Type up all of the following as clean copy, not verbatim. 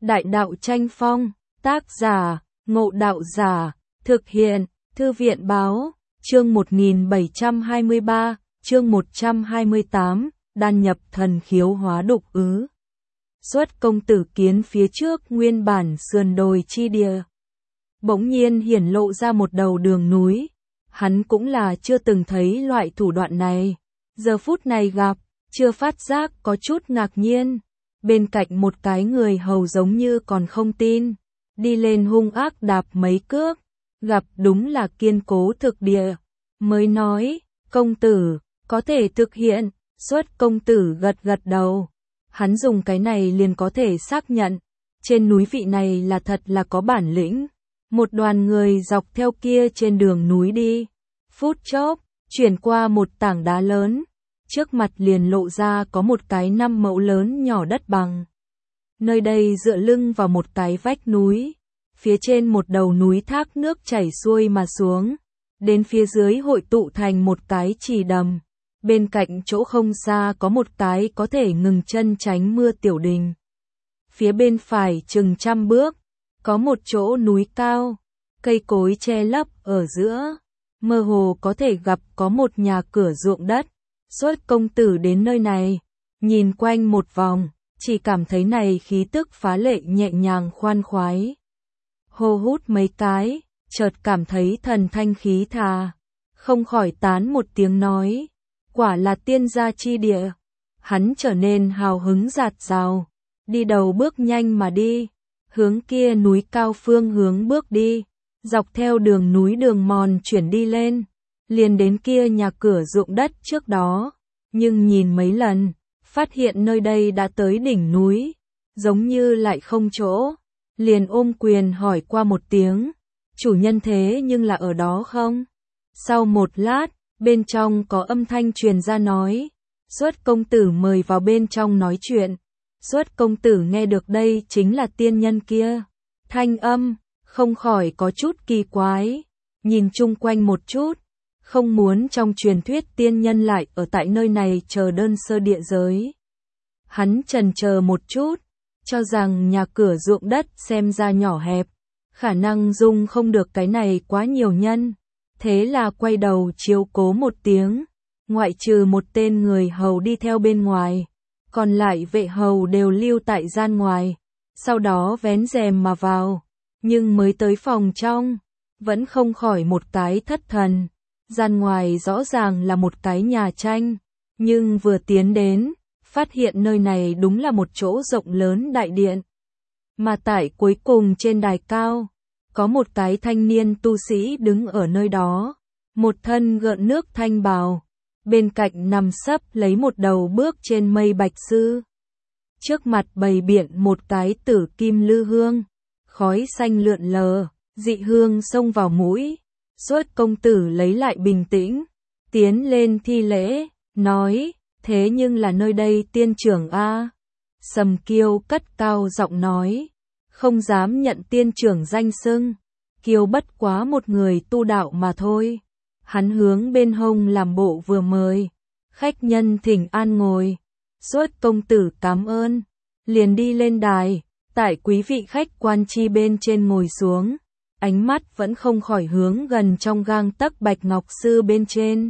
Đại đạo tranh phong, tác giả, Ngộ Đạo Giả, thực hiện, Thư viện báo, chương 1723, chương 128, đan nhập thần khiếu hóa đục ứ. Xuất công tử kiến phía trước nguyên bản sườn đồi chi địa. Bỗng nhiên hiển lộ ra một đầu đường núi. Hắn cũng là chưa từng thấy loại thủ đoạn này. Giờ phút này gặp, chưa phát giác có chút ngạc nhiên. Bên cạnh một cái người hầu giống như còn không tin. Đi lên hung ác đạp mấy cước. Gặp đúng là kiên cố thực địa. Mới nói, công tử, có thể thực hiện. Xuất công tử gật gật đầu. Hắn dùng cái này liền có thể xác nhận. Trên núi vị này là thật là có bản lĩnh. Một đoàn người dọc theo kia trên đường núi đi. Phút chốc, chuyển qua một tảng đá lớn. Trước mặt liền lộ ra có một cái 5 mẫu lớn nhỏ đất bằng. Nơi đây dựa lưng vào một cái vách núi. Phía trên một đầu núi thác nước chảy xuôi mà xuống. Đến phía dưới hội tụ thành một cái trì đầm. Bên cạnh chỗ không xa có một cái có thể ngừng chân tránh mưa tiểu đình. Phía bên phải chừng 100 bước, có một chỗ núi cao, cây cối che lấp ở giữa. Mơ hồ có thể gặp có một nhà cửa ruộng đất. Xuất công tử đến nơi này, nhìn quanh một vòng, chỉ cảm thấy này khí tức phá lệ nhẹ nhàng khoan khoái. Hô hút mấy cái, chợt cảm thấy thần thanh khí thà, không khỏi tán một tiếng nói, quả là tiên gia chi địa. Hắn trở nên hào hứng dạt dào, đi đầu bước nhanh mà đi, hướng kia núi cao phương hướng bước đi, dọc theo đường núi đường mòn chuyển đi lên, liền đến kia nhà cửa ruộng đất trước đó, nhưng nhìn mấy lần, phát hiện nơi đây đã tới đỉnh núi, giống như lại không chỗ, liền ôm quyền hỏi qua một tiếng, chủ nhân thế nhưng là ở đó không? Sau một lát, bên trong có âm thanh truyền ra nói, Xuất công tử mời vào bên trong nói chuyện. Xuất công tử nghe được đây chính là tiên nhân kia. Thanh âm, không khỏi có chút kỳ quái, nhìn chung quanh một chút, không muốn trong truyền thuyết tiên nhân lại ở tại nơi này chờ đơn sơ địa giới. Hắn chần chờ một chút, cho rằng nhà cửa ruộng đất xem ra nhỏ hẹp, khả năng dung không được cái này quá nhiều nhân. Thế là quay đầu chiếu cố một tiếng, ngoại trừ một tên người hầu đi theo bên ngoài, còn lại vệ hầu đều lưu tại gian ngoài, sau đó vén rèm mà vào, nhưng mới tới phòng trong, vẫn không khỏi một cái thất thần. Gian ngoài rõ ràng là một cái nhà tranh, nhưng vừa tiến đến, phát hiện nơi này đúng là một chỗ rộng lớn đại điện. Mà tại cuối cùng trên đài cao, có một cái thanh niên tu sĩ đứng ở nơi đó, một thân gợn nước thanh bào, bên cạnh nằm sấp lấy một đầu bước trên mây bạch sư. Trước mặt bày biện một cái tử kim lư hương, khói xanh lượn lờ, dị hương xông vào mũi. Xuất công tử lấy lại bình tĩnh, tiến lên thi lễ, nói, thế nhưng là nơi đây tiên trưởng a. Sầm Kiêu cất cao giọng nói, không dám nhận tiên trưởng danh xưng, Kiêu bất quá một người tu đạo mà thôi. Hắn hướng bên hông làm bộ vừa mời, khách nhân thỉnh an ngồi. Xuất công tử cảm ơn, liền đi lên đài, tại quý vị khách quan chi bên trên ngồi xuống. Ánh mắt vẫn không khỏi hướng gần trong gang tấc bạch ngọc sư bên trên.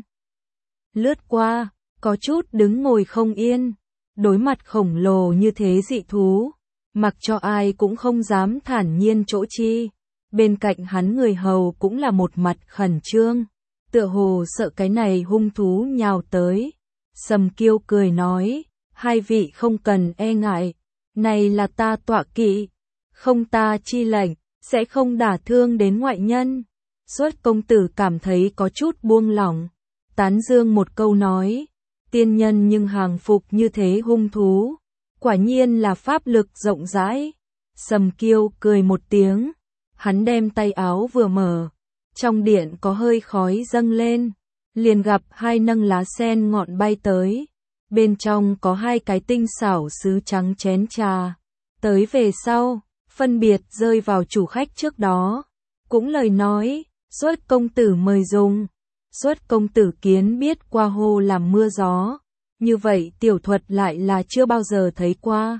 Lướt qua, có chút đứng ngồi không yên, đối mặt khổng lồ như thế dị thú, mặc cho ai cũng không dám thản nhiên chỗ chi. Bên cạnh hắn người hầu cũng là một mặt khẩn trương, tựa hồ sợ cái này hung thú nhào tới. Sầm Kiêu cười nói, hai vị không cần e ngại, này là ta tọa kỵ, không ta chi lệnh, sẽ không đả thương đến ngoại nhân. Xuất công tử cảm thấy có chút buông lỏng, tán dương một câu nói, tiên nhân nhưng hàng phục như thế hung thú, quả nhiên là pháp lực rộng rãi. Sầm Kiêu cười một tiếng, hắn đem tay áo vừa mở, trong điện có hơi khói dâng lên, liền gặp hai nâng lá sen ngọn bay tới, bên trong có hai cái tinh xảo sứ trắng chén trà, tới về sau phân biệt rơi vào chủ khách trước đó, cũng lời nói, Xuất công tử mời dùng. Xuất công tử kiến biết qua hô làm mưa gió, như vậy tiểu thuật lại là chưa bao giờ thấy qua,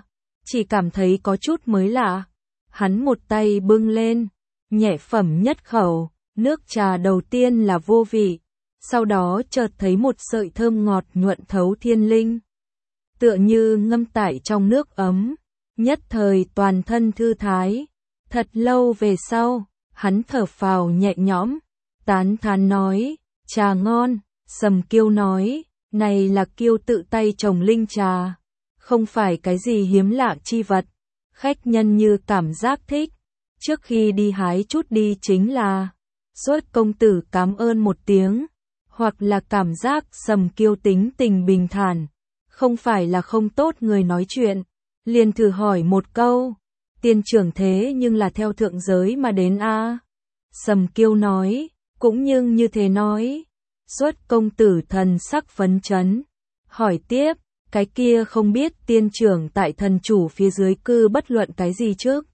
chỉ cảm thấy có chút mới lạ. Hắn một tay bưng lên, nhẹ phẩm nhất khẩu, nước trà đầu tiên là vô vị, sau đó chợt thấy một sợi thơm ngọt nhuận thấu thiên linh. Tựa như ngâm tại trong nước ấm, nhất thời toàn thân thư thái. Thật lâu về sau, hắn thở phào nhẹ nhõm, tán thán nói, trà ngon. Sầm Kiêu nói, này là Kiêu tự tay trồng linh trà, không phải cái gì hiếm lạ chi vật. Khách nhân như cảm giác thích, trước khi đi hái chút đi chính là. Xuất công tử cảm ơn một tiếng, hoặc là cảm giác Sầm Kiêu tính tình bình thản, không phải là không tốt người nói chuyện, liền thử hỏi một câu, tiên trưởng thế nhưng là theo thượng giới mà đến a? Sầm Kiêu nói, cũng nhưng như thế nói. Xuất công tử thần sắc phấn chấn, hỏi tiếp, cái kia không biết tiên trưởng tại thần chủ phía dưới cư bất luận cái gì trước.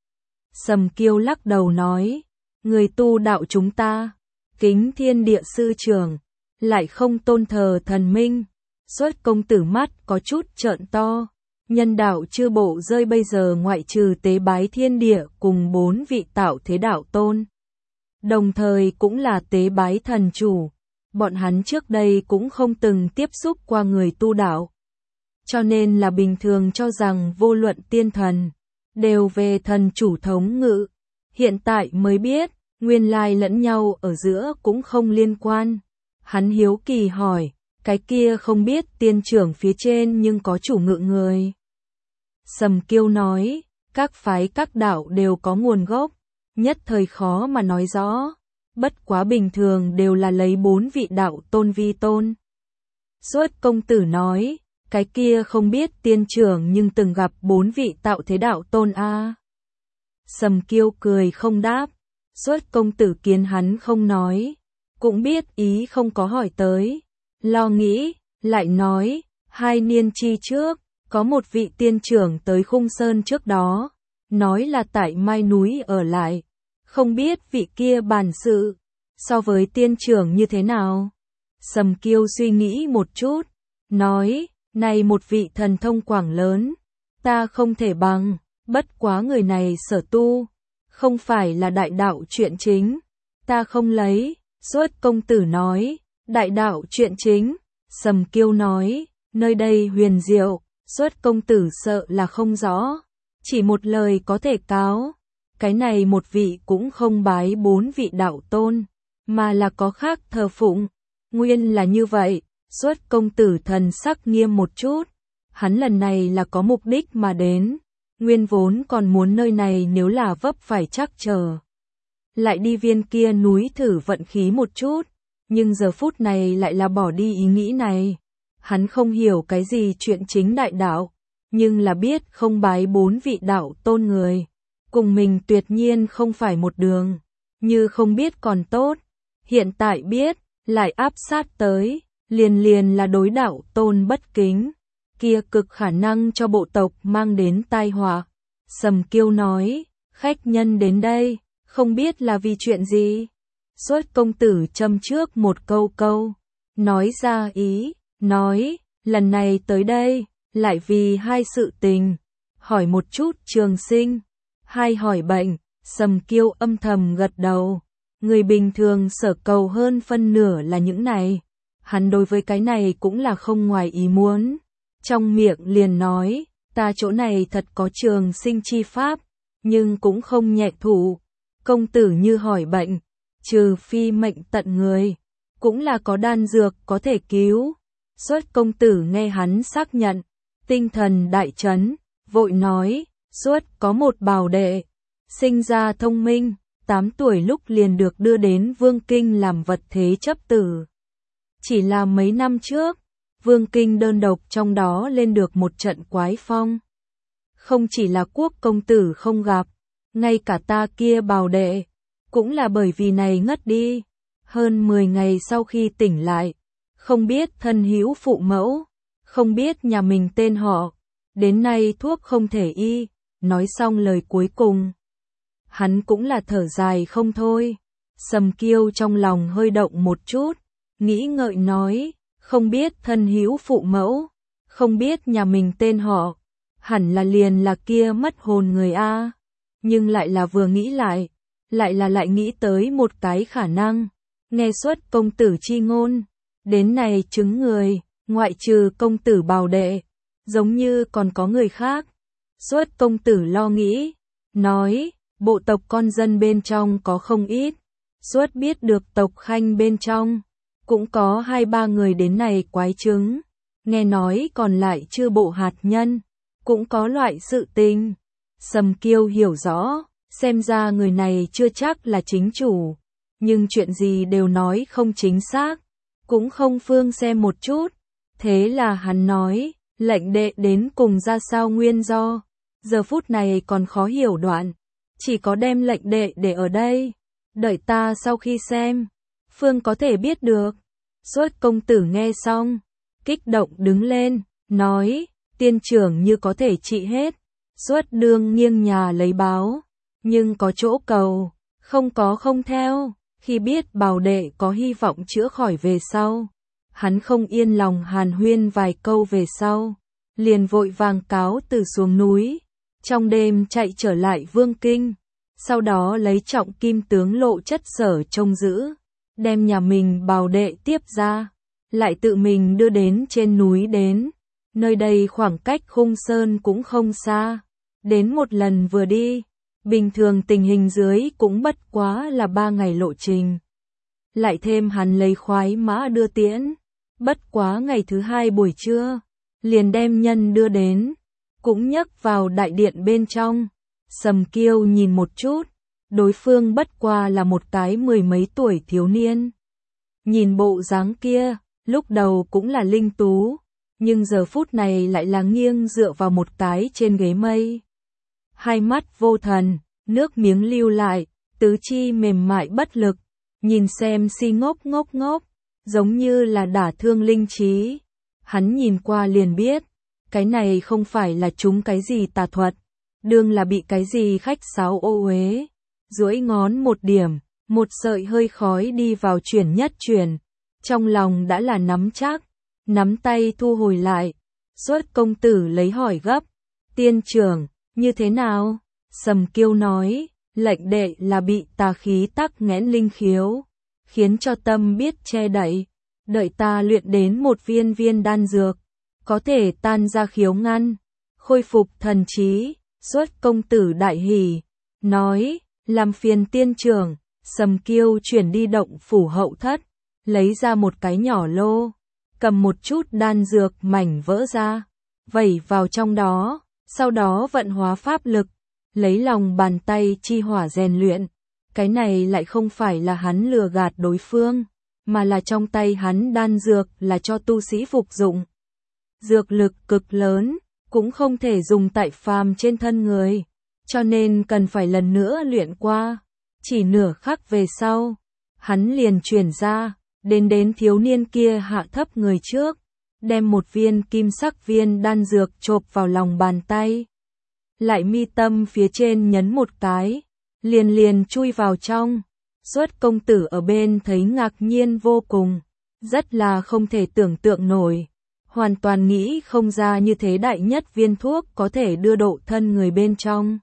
Sầm Kiêu lắc đầu nói, người tu đạo chúng ta, kính thiên địa sư trưởng, lại không tôn thờ thần minh. Xuất công tử mắt có chút trợn to, nhân đạo chư bộ rơi bây giờ ngoại trừ tế bái thiên địa cùng 4 vị tạo thế đạo tôn, đồng thời cũng là tế bái thần chủ. Bọn hắn trước đây cũng không từng tiếp xúc qua người tu đạo, cho nên là bình thường cho rằng vô luận tiên thần đều về thần chủ thống ngự. Hiện tại mới biết, nguyên lai lẫn nhau ở giữa cũng không liên quan. Hắn hiếu kỳ hỏi, cái kia không biết tiên trưởng phía trên nhưng có chủ ngự người. Sầm Kiêu nói, các phái các đạo đều có nguồn gốc, nhất thời khó mà nói rõ. Bất quá bình thường đều là lấy 4 vị đạo tôn vi tôn. Xuất công tử nói, cái kia không biết tiên trưởng nhưng từng gặp 4 vị tạo thế đạo tôn a. Sầm Kiêu cười không đáp. Xuất công tử kiến hắn không nói, cũng biết ý không có hỏi tới, lo nghĩ, lại nói, 2 niên chi trước, có một vị tiên trưởng tới Khung Sơn trước đó, nói là tại Mai núi ở lại. Không biết vị kia bản sự, so với tiên trưởng như thế nào? Sầm Kiêu suy nghĩ một chút, nói, này một vị thần thông quảng lớn, ta không thể bằng, bất quá người này sở tu, không phải là đại đạo chuyện chính, ta không lấy. Xuất công tử nói, đại đạo chuyện chính. Sầm Kiêu nói, nơi đây huyền diệu, Xuất công tử sợ là không rõ, chỉ một lời có thể cáo. Cái này một vị cũng không bái 4 vị đạo tôn, mà là có khác thờ phụng. Nguyên là như vậy. Xuất công tử thần sắc nghiêm một chút, hắn lần này là có mục đích mà đến, nguyên vốn còn muốn nơi này nếu là vấp phải trắc trở, lại đi viên kia núi thử vận khí một chút, nhưng giờ phút này lại là bỏ đi ý nghĩ này. Hắn không hiểu cái gì chuyện chính đại đạo, nhưng là biết không bái 4 vị đạo tôn người, cùng mình tuyệt nhiên không phải một đường, như không biết còn tốt, hiện tại biết, lại áp sát tới, liền là đối đạo tôn bất kính, kia cực khả năng cho bộ tộc mang đến tai họa. Sầm Kiêu nói, khách nhân đến đây, không biết là vì chuyện gì. Xuất công tử châm trước một câu, nói ra ý, nói, lần này tới đây, lại vì 2 sự tình, hỏi một chút trường sinh, 2 hỏi bệnh. Sầm Kiêu âm thầm gật đầu, người bình thường sở cầu hơn phân nửa là những này, hắn đối với cái này cũng là không ngoài ý muốn, trong miệng liền nói, ta chỗ này thật có trường sinh chi pháp, nhưng cũng không nhẹ thủ. Công tử như hỏi bệnh, trừ phi mệnh tận người, cũng là có đan dược có thể cứu. Xuất công tử nghe hắn xác nhận, tinh thần đại chấn, vội nói, Xuất có một bảo đệ, sinh ra thông minh, 8 tuổi lúc liền được đưa đến Vương Kinh làm vật thế chấp tử. Chỉ là mấy năm trước, Vương Kinh đơn độc trong đó lên được một trận quái phong. Không chỉ là Quốc công tử không gặp, ngay cả ta kia bảo đệ, cũng là bởi vì này ngất đi. Hơn 10 ngày sau khi tỉnh lại, không biết thân hữu phụ mẫu, không biết nhà mình tên họ, đến nay thuốc không thể y. Nói xong lời cuối cùng, hắn cũng là thở dài không thôi. Sầm Kiêu trong lòng hơi động một chút, nghĩ ngợi nói, không biết thân hữu phụ mẫu, không biết nhà mình tên họ, hẳn là liền là kia mất hồn người a. Nhưng lại là vừa nghĩ lại, lại nghĩ tới một cái khả năng. Nghe Xuất công tử chi ngôn, đến này chứng người, ngoại trừ công tử Bảo Đệ, giống như còn có người khác. Xuất công tử lo nghĩ, nói, bộ tộc con dân bên trong có không ít. Xuất biết được tộc Khanh bên trong, cũng có 2-3 người đến này quái chứng. Nghe nói còn lại chưa bộ hạt nhân, cũng có loại sự tình. Sầm Kiêu hiểu rõ, xem ra người này chưa chắc là chính chủ, nhưng chuyện gì đều nói không chính xác, cũng không phương xem một chút. Thế là hắn nói, lệnh đệ đến cùng ra sao nguyên do, giờ phút này còn khó hiểu đoạn, chỉ có đem lệnh đệ để ở đây, đợi ta sau khi xem, phương có thể biết được. Xuất công tử nghe xong, kích động đứng lên, nói, tiên trưởng như có thể trị hết. Xuất đương nghiêng nhà lấy báo, nhưng có chỗ cầu, không có không theo. Khi biết Bảo Đệ có hy vọng chữa khỏi về sau, hắn không yên lòng hàn huyên vài câu về sau, liền vội vàng cáo từ xuống núi, trong đêm chạy trở lại Vương Kinh, sau đó lấy trọng kim tướng Lộ Chất Sở trông giữ, đem nhà mình Bảo Đệ tiếp ra, lại tự mình đưa đến trên núi đến. Nơi đây khoảng cách Khung Sơn cũng không xa, đến một lần vừa đi, bình thường tình hình dưới cũng bất quá là 3 ngày lộ trình. Lại thêm hắn lấy khoái mã đưa tiễn, bất quá ngày thứ 2 buổi trưa, liền đem nhân đưa đến, cũng nhấc vào đại điện bên trong. Sầm Kiêu nhìn một chút, đối phương bất qua là một cái 10 mấy tuổi thiếu niên. Nhìn bộ dáng kia, lúc đầu cũng là linh tú, nhưng giờ phút này lại là nghiêng dựa vào một cái trên ghế mây. Hai mắt vô thần, nước miếng lưu lại, tứ chi mềm mại bất lực, nhìn xem si ngốc, giống như là đả thương linh trí. Hắn nhìn qua liền biết, cái này không phải là trúng cái gì tà thuật, đương là bị cái gì khách sáo ô uế. Duỗi ngón một điểm, một sợi hơi khói đi vào chuyển nhất chuyển, trong lòng đã là nắm chắc, nắm tay thu hồi lại. Xuất công tử lấy hỏi gấp, tiên trưởng, như thế nào? Sầm Kiêu nói, lệnh đệ là bị tà khí tắc nghẽn linh khiếu, khiến cho tâm biết che đậy, đợi ta luyện đến một viên đan dược, có thể tan ra khiếu ngăn, khôi phục thần trí. Xuất công tử đại hỉ, nói, làm phiền tiên trưởng. Sầm Kiêu chuyển đi động phủ hậu thất, lấy ra một cái nhỏ lô, cầm một chút đan dược mảnh vỡ ra, vẩy vào trong đó, sau đó vận hóa pháp lực, lấy lòng bàn tay chi hỏa rèn luyện. Cái này lại không phải là hắn lừa gạt đối phương, mà là trong tay hắn đan dược là cho tu sĩ phục dụng. Dược lực cực lớn, cũng không thể dùng tại phàm trên thân người, cho nên cần phải lần nữa luyện qua. Chỉ nửa khắc về sau, hắn liền chuyển ra, đến thiếu niên kia hạ thấp người trước, đem một viên kim sắc viên đan dược chộp vào lòng bàn tay. Lại mi tâm phía trên nhấn một cái, liền chui vào trong. Xuất công tử ở bên thấy ngạc nhiên vô cùng, rất là không thể tưởng tượng nổi, hoàn toàn nghĩ không ra như thế đại nhất viên thuốc có thể đưa độ thân người bên trong.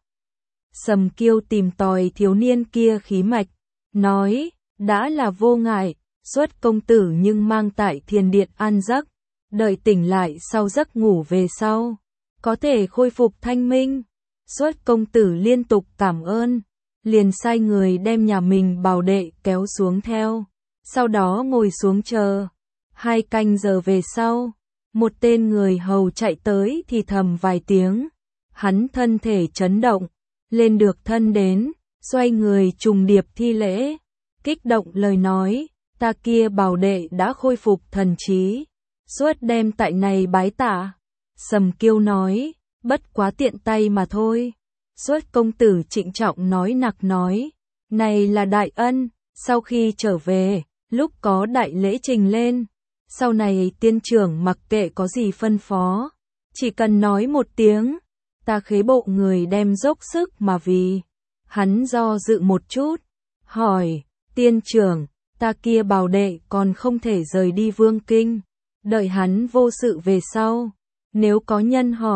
Sầm Kiêu tìm tòi thiếu niên kia khí mạch, nói, đã là vô ngại, Xuất công tử nhưng mang tại thiền điện an giấc, đợi tỉnh lại sau giấc ngủ về sau, có thể khôi phục thanh minh. Xuất công tử liên tục cảm ơn, liền sai người đem nhà mình Bảo Đệ kéo xuống theo, sau đó ngồi xuống chờ. 2 canh giờ về sau, một tên người hầu chạy tới thì thầm vài tiếng, hắn thân thể chấn động, lên được thân đến, xoay người trùng điệp thi lễ, kích động lời nói, ta kia Bảo Đệ đã khôi phục thần trí, Xuất đem tại này bái tạ. Sầm Kiêu nói, bất quá tiện tay mà thôi. Xuất công tử trịnh trọng nói nặc nói, này là đại ân, sau khi trở về, lúc có đại lễ trình lên, sau này tiên trưởng mặc kệ có gì phân phó, chỉ cần nói một tiếng, ta khế bộ người đem dốc sức mà vì. Hắn do dự một chút, hỏi, tiên trưởng, ta kia Bảo Đệ còn không thể rời đi Vương Kinh, đợi hắn vô sự về sau, nếu có nhân hỏi,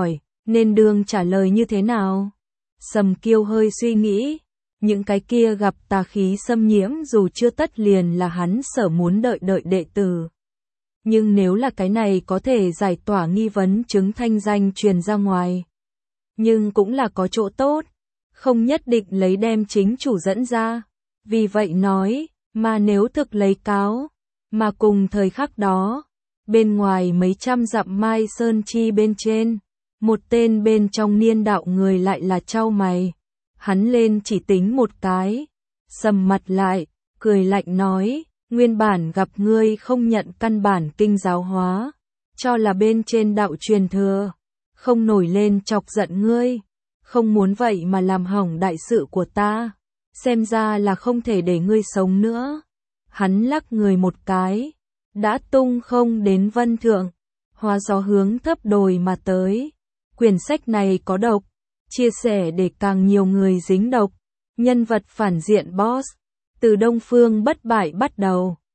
nên đương trả lời như thế nào? Sầm Kiêu hơi suy nghĩ, những cái kia gặp tà khí xâm nhiễm dù chưa tất liền là hắn sở muốn đợi đệ tử. Nhưng nếu là cái này có thể giải tỏa nghi vấn chứng thanh danh truyền ra ngoài. Nhưng cũng là có chỗ tốt, không nhất định lấy đem chính chủ dẫn ra. Vì vậy nói, mà nếu thực lấy cáo, mà cùng thời khắc đó, bên ngoài mấy trăm dặm Mai Sơn Chi bên trên, một tên bên trong niên đạo người lại là chau mày. Hắn lên chỉ tính một cái, sầm mặt lại, cười lạnh nói, nguyên bản gặp ngươi không nhận căn bản kinh giáo hóa, cho là bên trên đạo truyền thừa, không nổi lên chọc giận ngươi, không muốn vậy mà làm hỏng đại sự của ta, xem ra là không thể để ngươi sống nữa. Hắn lắc người một cái, đã tung không đến vân thượng, hóa gió hướng thấp đồi mà tới. Quyển sách này có độc, chia sẻ để càng nhiều người dính độc. Nhân vật phản diện boss, từ Đông Phương Bất Bại bắt đầu.